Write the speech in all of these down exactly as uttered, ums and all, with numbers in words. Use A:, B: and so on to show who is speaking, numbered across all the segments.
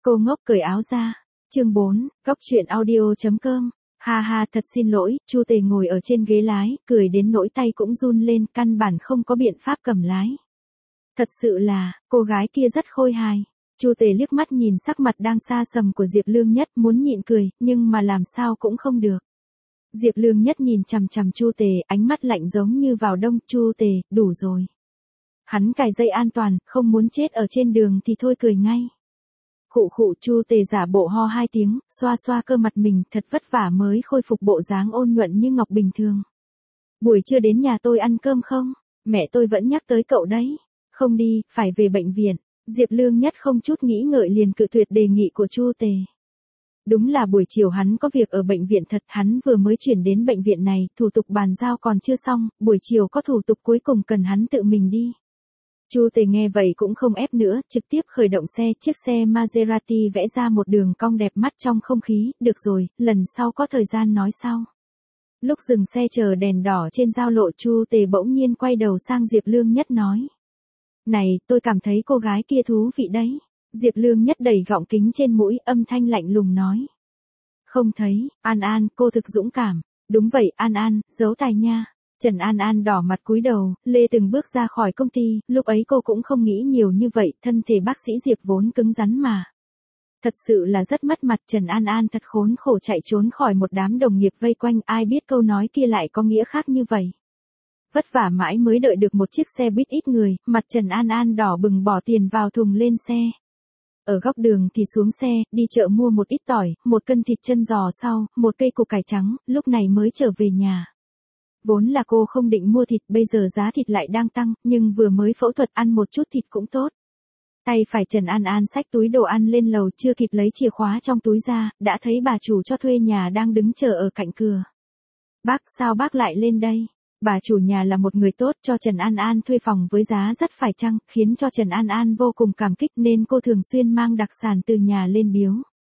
A: Cô ngốc cởi áo ra. Chương bốn, Góc truyện audio chấm com. Ha ha, thật xin lỗi, Chu Tề ngồi ở trên ghế lái, cười đến nỗi tay cũng run lên, căn bản không có biện pháp cầm lái. Thật sự là, cô gái kia rất khôi hài. Chu Tề liếc mắt nhìn sắc mặt đang xa sầm của Diệp Lương Nhất, muốn nhịn cười, nhưng mà làm sao cũng không được. Diệp Lương Nhất nhìn chằm chằm Chu Tề, ánh mắt lạnh giống như vào đông. Chu Tề, đủ rồi. Hắn cài dây an toàn, không muốn chết ở trên đường thì thôi, cười ngay. Khụ khụ, Chu Tề giả bộ ho hai tiếng, xoa xoa cơ mặt mình, thật vất vả mới khôi phục bộ dáng ôn nhuận như ngọc bình thường. Buổi trưa đến nhà tôi ăn cơm không? Mẹ tôi vẫn nhắc tới cậu đấy. Không đi, phải về bệnh viện. Diệp Lương Nhất không chút nghĩ ngợi liền cự tuyệt đề nghị của Chu Tề. Đúng là buổi chiều hắn có việc ở bệnh viện thật, hắn vừa mới chuyển đến bệnh viện này, thủ tục bàn giao còn chưa xong, buổi chiều có thủ tục cuối cùng cần hắn tự mình đi. Chu Tề nghe vậy cũng không ép nữa, trực tiếp khởi động xe, chiếc xe Maserati vẽ ra một đường cong đẹp mắt trong không khí, được rồi, lần sau có thời gian nói sau. Lúc dừng xe chờ đèn đỏ trên giao lộ, Chu Tề bỗng nhiên quay đầu sang Diệp Lương Nhất nói. Này, tôi cảm thấy cô gái kia thú vị đấy. Diệp Lương Nhất đẩy gọng kính trên mũi, âm thanh lạnh lùng nói. Không thấy, An An, cô thực dũng cảm. Đúng vậy, An An, giấu tài nha. Trần An An đỏ mặt cúi đầu, lê từng bước ra khỏi công ty, lúc ấy cô cũng không nghĩ nhiều như vậy, thân thể bác sĩ Diệp vốn cứng rắn mà. Thật sự là rất mất mặt, Trần An An thật khốn khổ chạy trốn khỏi một đám đồng nghiệp vây quanh, ai biết câu nói kia lại có nghĩa khác như vậy. Vất vả mãi mới đợi được một chiếc xe buýt ít người, mặt Trần An An đỏ bừng bỏ tiền vào thùng lên xe. Ở góc đường thì xuống xe, đi chợ mua một ít tỏi, một cân thịt chân giò sau, một cây củ cải trắng, lúc này mới trở về nhà. Vốn là cô không định mua thịt, bây giờ giá thịt lại đang tăng, nhưng vừa mới phẫu thuật ăn một chút thịt cũng tốt. Tay phải Trần An An xách túi đồ ăn lên lầu, chưa kịp lấy chìa khóa trong túi ra, đã thấy bà chủ cho thuê nhà đang đứng chờ ở cạnh cửa. Bác, sao bác lại lên đây? Bà chủ nhà là một người tốt, cho Trần An An thuê phòng với giá rất phải chăng, khiến cho Trần An An vô cùng cảm kích nên cô thường xuyên mang đặc sản từ nhà lên biếu.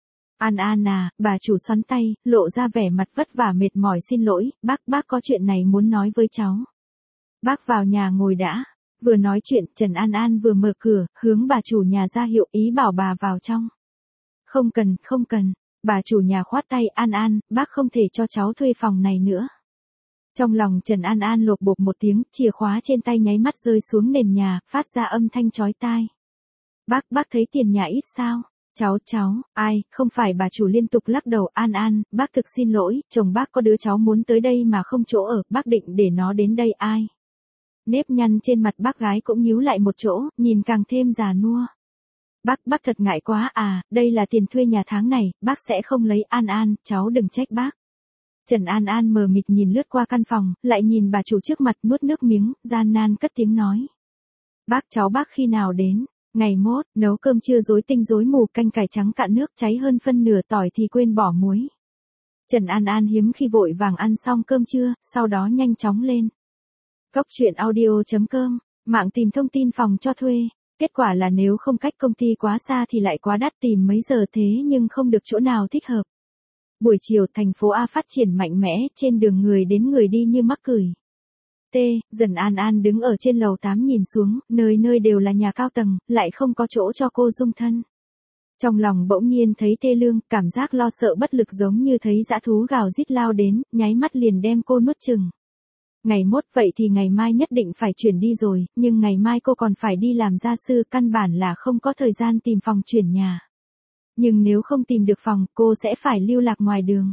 A: An An à, bà chủ xoắn tay, lộ ra vẻ mặt vất vả mệt mỏi, xin lỗi, bác, bác có chuyện này muốn nói với cháu. Bác vào nhà ngồi đã. Vừa nói chuyện, Trần An An vừa mở cửa, hướng bà chủ nhà ra hiệu ý bảo bà vào trong. Không cần, không cần, bà chủ nhà khoát tay, An An, bác không thể cho cháu thuê phòng này nữa. Trong lòng Trần An An lột bột một tiếng, chìa khóa trên tay nháy mắt rơi xuống nền nhà, phát ra âm thanh chói tai. Bác, bác thấy tiền nhà ít sao? Cháu, cháu, ai, không phải, bà chủ liên tục lắc đầu, An An, bác thực xin lỗi, chồng bác có đứa cháu muốn tới đây mà không chỗ ở, bác định để nó đến đây ai? Nếp nhăn trên mặt bác gái cũng nhíu lại một chỗ, nhìn càng thêm già nua. Bác, bác thật ngại quá à, đây là tiền thuê nhà tháng này, bác sẽ không lấy, An An, cháu đừng trách bác. Trần An An mờ mịt nhìn lướt qua căn phòng, lại nhìn bà chủ trước mặt, nuốt nước miếng, gian nan cất tiếng nói. Bác, cháu bác khi nào đến? Ngày mốt, nấu cơm trưa rối tinh rối mù, canh cải trắng cạn nước, cháy hơn phân nửa, tỏi thì quên bỏ muối. Trần An An hiếm khi vội vàng ăn xong cơm trưa, sau đó nhanh chóng lên. Góc truyện audio chấm com, mạng tìm thông tin phòng cho thuê. Kết quả là nếu không cách công ty quá xa thì lại quá đắt, tìm mấy giờ thế nhưng không được chỗ nào thích hợp. Buổi chiều, thành phố A phát triển mạnh mẽ, trên đường người đến người đi như mắc cười. T, dần An An đứng ở trên lầu tám nhìn xuống, nơi nơi đều là nhà cao tầng, lại không có chỗ cho cô dung thân. Trong lòng bỗng nhiên thấy tê lương, cảm giác lo sợ bất lực giống như thấy dã thú gào rít lao đến, nháy mắt liền đem cô nuốt chừng. Ngày mốt, vậy thì ngày mai nhất định phải chuyển đi rồi, nhưng ngày mai cô còn phải đi làm gia sư, căn bản là không có thời gian tìm phòng chuyển nhà. Nhưng nếu không tìm được phòng, cô sẽ phải lưu lạc ngoài đường.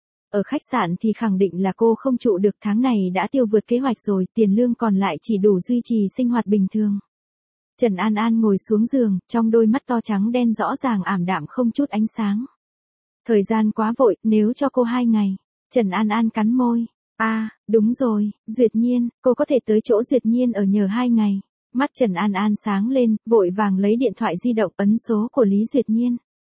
A: Ở khách sạn thì khẳng định là cô không trụ được, tháng này đã tiêu vượt kế hoạch rồi, tiền lương còn lại chỉ đủ duy trì sinh hoạt bình thường. Trần An An ngồi xuống giường, trong đôi mắt to trắng đen rõ ràng ảm đạm không chút ánh sáng. Thời gian quá vội, nếu cho cô hai ngày. Trần An An cắn môi. À, đúng rồi, Duyệt Nhiên, cô có thể tới chỗ Duyệt Nhiên ở nhờ hai ngày. Mắt Trần An An sáng lên, vội vàng lấy điện thoại di động ấn số của Lý Duyệt Nhiên.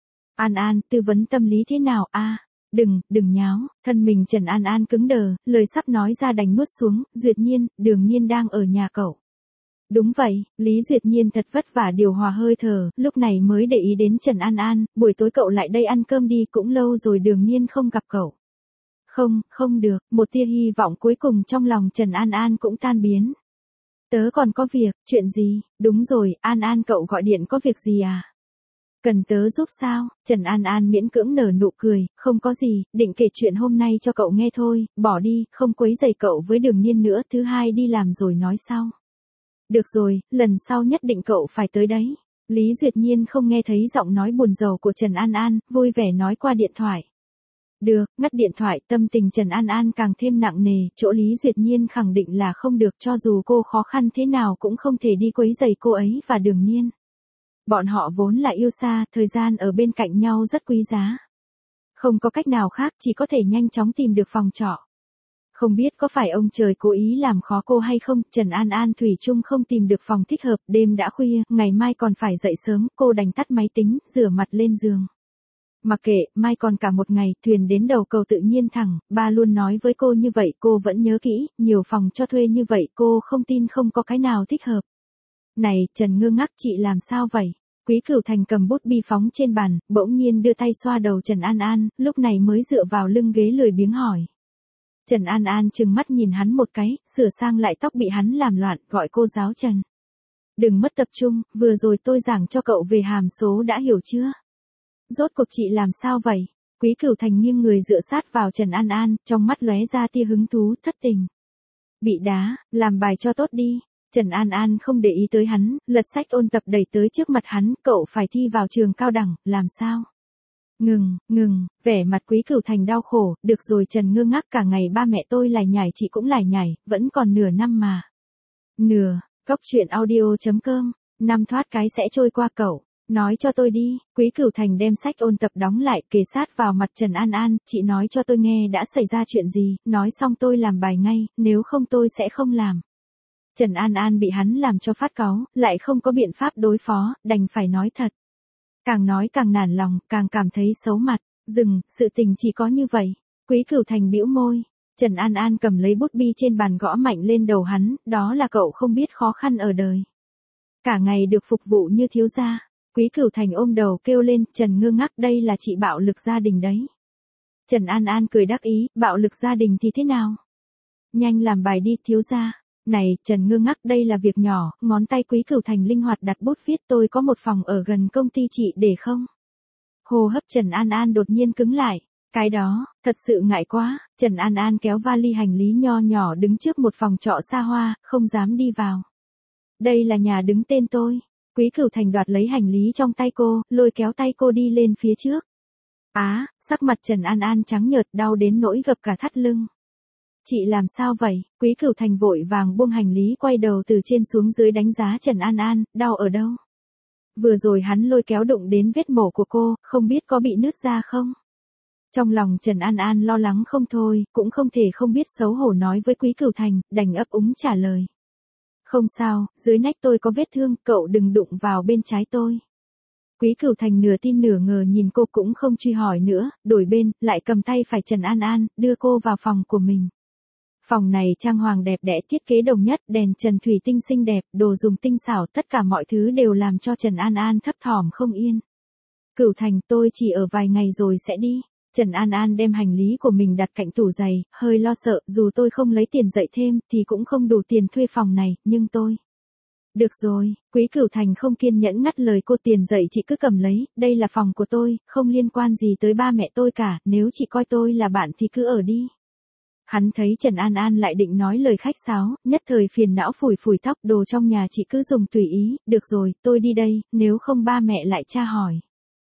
A: An An, tư vấn tâm lý thế nào a? À, đừng, đừng nháo, thân mình Trần An An cứng đờ, lời sắp nói ra đành nuốt xuống, Duyệt Nhiên, Đường Nhiên đang ở nhà cậu. Đúng vậy, Lý Duyệt Nhiên thật vất vả điều hòa hơi thở, lúc này mới để ý đến Trần An An, buổi tối cậu lại đây ăn cơm đi, cũng lâu rồi Đường Nhiên không gặp cậu. Không, không được, một tia hy vọng cuối cùng trong lòng Trần An An cũng tan biến. Tớ còn có việc, chuyện gì? Đúng rồi, An An cậu gọi điện có việc gì à? Cần tớ giúp sao? Trần An An miễn cưỡng nở nụ cười, không có gì, định kể chuyện hôm nay cho cậu nghe thôi, bỏ đi, không quấy rầy cậu với Đường Nhiên nữa, thứ hai đi làm rồi nói sau. Được rồi, lần sau nhất định cậu phải tới đấy. Lý Duyệt Nhiên không nghe thấy giọng nói buồn rầu của Trần An An, vui vẻ nói qua điện thoại. Được, ngắt điện thoại, tâm tình Trần An An càng thêm nặng nề, chỗ Lý Duyệt Nhiên khẳng định là không được, cho dù cô khó khăn thế nào cũng không thể đi quấy rầy cô ấy và Đường Nhiên. Bọn họ vốn là yêu xa, thời gian ở bên cạnh nhau rất quý giá. Không có cách nào khác, chỉ có thể nhanh chóng tìm được phòng trọ. Không biết có phải ông trời cố ý làm khó cô hay không, Trần An An thủy chung không tìm được phòng thích hợp, đêm đã khuya, ngày mai còn phải dậy sớm, cô đành tắt máy tính, rửa mặt lên giường. Mặc kệ, mai còn cả một ngày, thuyền đến đầu cầu tự nhiên thẳng, ba luôn nói với cô như vậy, cô vẫn nhớ kỹ, nhiều phòng cho thuê như vậy, cô không tin không có cái nào thích hợp. Này, Trần ngơ ngác, chị làm sao vậy? Quý Cửu Thành cầm bút bi phóng trên bàn, bỗng nhiên đưa tay xoa đầu Trần An An, lúc này mới dựa vào lưng ghế lười biếng hỏi. Trần An An trừng mắt nhìn hắn một cái, sửa sang lại tóc bị hắn làm loạn, gọi cô giáo Trần. Đừng mất tập trung, vừa rồi tôi giảng cho cậu về hàm số đã hiểu chưa? Rốt cuộc chị làm sao vậy? Quý Cửu Thành nghiêng người dựa sát vào Trần An An, trong mắt lóe ra tia hứng thú, thất tình. Bị đá, làm bài cho tốt đi. Trần An An không để ý tới hắn, lật sách ôn tập đẩy tới trước mặt hắn, cậu phải thi vào trường cao đẳng, làm sao? Ngừng, ngừng, vẻ mặt Quý Cửu Thành đau khổ, được rồi Trần ngơ ngác, cả ngày ba mẹ tôi lải nhải chị cũng lải nhải, vẫn còn nửa năm mà. Nửa, Cóc truyện audio chấm com, năm thoát cái sẽ trôi qua cậu, nói cho tôi đi. Quý Cửu Thành đem sách ôn tập đóng lại, kề sát vào mặt Trần An An, chị nói cho tôi nghe đã xảy ra chuyện gì, nói xong tôi làm bài ngay, nếu không tôi sẽ không làm. Trần An An bị hắn làm cho phát cáu, lại không có biện pháp đối phó, đành phải nói thật. Càng nói càng nản lòng, càng cảm thấy xấu mặt, dừng, sự tình chỉ có như vậy. Quý Cửu Thành bĩu môi, Trần An An cầm lấy bút bi trên bàn gõ mạnh lên đầu hắn, đó là cậu không biết khó khăn ở đời. Cả ngày được phục vụ như thiếu gia. Quý Cửu Thành ôm đầu kêu lên, Trần ngơ ngác, đây là chị bạo lực gia đình đấy. Trần An An cười đắc ý, bạo lực gia đình thì thế nào? Nhanh làm bài đi, thiếu gia. Này, Trần ngơ ngác, đây là việc nhỏ, ngón tay Quý Cửu Thành linh hoạt đặt bút viết, tôi có một phòng ở gần công ty chị để không? Hô hấp Trần An An đột nhiên cứng lại. Cái đó, thật sự ngại quá. Trần An An kéo vali hành lý nho nhỏ đứng trước một phòng trọ xa hoa, không dám đi vào. Đây là nhà đứng tên tôi. Quý Cửu Thành đoạt lấy hành lý trong tay cô, lôi kéo tay cô đi lên phía trước. Á, sắc mặt Trần An An trắng nhợt, đau đến nỗi gập cả thắt lưng. Chị làm sao vậy? Quý Cửu Thành vội vàng buông hành lý, quay đầu từ trên xuống dưới đánh giá Trần An An, đau ở đâu? Vừa rồi hắn lôi kéo đụng đến vết mổ của cô, không biết có bị nứt ra không? Trong lòng Trần An An lo lắng không thôi, cũng không thể không biết xấu hổ nói với Quý Cửu Thành, đành ấp úng trả lời. Không sao, dưới nách tôi có vết thương, cậu đừng đụng vào bên trái tôi. Quý Cửu Thành nửa tin nửa ngờ nhìn cô cũng không truy hỏi nữa, đổi bên, lại cầm tay phải Trần An An, đưa cô vào phòng của mình. Phòng này trang hoàng đẹp đẽ, thiết kế đồng nhất, đèn trần thủy tinh xinh đẹp, đồ dùng tinh xảo, tất cả mọi thứ đều làm cho Trần An An thấp thỏm không yên. Cửu Thành, tôi chỉ ở vài ngày rồi sẽ đi. Trần An An đem hành lý của mình đặt cạnh tủ giày, hơi lo sợ, dù tôi không lấy tiền dạy thêm, thì cũng không đủ tiền thuê phòng này, nhưng tôi... Được rồi, Quý Cửu Thành không kiên nhẫn ngắt lời cô, tiền dạy chị cứ cầm lấy, đây là phòng của tôi, không liên quan gì tới ba mẹ tôi cả, nếu chị coi tôi là bạn thì cứ ở đi. Hắn thấy Trần An An lại định nói lời khách sáo, nhất thời phiền não phủi phủi tóc, đồ trong nhà chị cứ dùng tùy ý, được rồi, tôi đi đây, nếu không ba mẹ lại tra hỏi.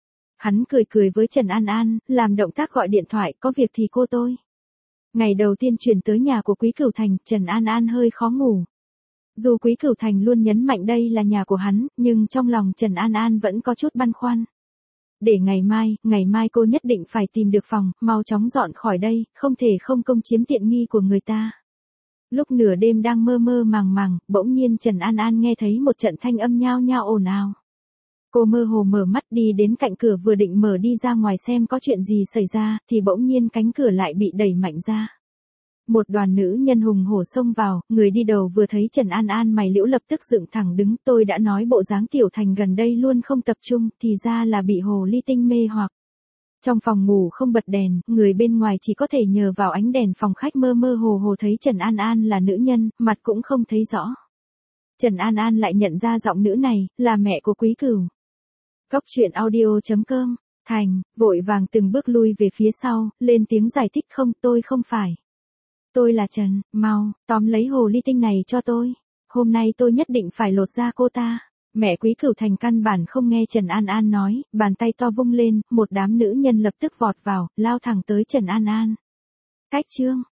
A: Hắn cười cười với Trần An An, làm động tác gọi điện thoại, có việc thì cô tôi. Ngày đầu tiên chuyển tới nhà của Quý Cửu Thành, Trần An An hơi khó ngủ. Dù Quý Cửu Thành luôn nhấn mạnh đây là nhà của hắn, nhưng trong lòng Trần An An vẫn có chút băn khoăn. Để ngày mai, ngày mai cô nhất định phải tìm được phòng, mau chóng dọn khỏi đây, không thể không công chiếm tiện nghi của người ta. Lúc nửa đêm đang mơ mơ màng màng, bỗng nhiên Trần An An nghe thấy một trận thanh âm nhao nhao ồn ào. Cô mơ hồ mở mắt đi đến cạnh cửa, vừa định mở đi ra ngoài xem có chuyện gì xảy ra, thì bỗng nhiên cánh cửa lại bị đẩy mạnh ra. Một đoàn nữ nhân hùng hổ xông vào, người đi đầu vừa thấy Trần An An mày liễu lập tức dựng thẳng đứng, tôi đã nói bộ dáng Tiểu Thành gần đây luôn không tập trung, thì ra là bị hồ ly tinh mê hoặc. Trong phòng ngủ không bật đèn, người bên ngoài chỉ có thể nhờ vào ánh đèn phòng khách mơ mơ hồ hồ thấy Trần An An là nữ nhân, mặt cũng không thấy rõ. Trần An An lại nhận ra giọng nữ này, là mẹ của Quý Cửu. Cốc truyện audio chấm com. Thành, vội vàng từng bước lui về phía sau, lên tiếng giải thích không, tôi không phải. Tôi là Trần, mau, tóm lấy hồ ly tinh này cho tôi. Hôm nay tôi nhất định phải lột da cô ta. Mẹ Quý Cửu Thành căn bản không nghe Trần An An nói, bàn tay to vung lên, một đám nữ nhân lập tức vọt vào, lao thẳng tới Trần An An. Cách chương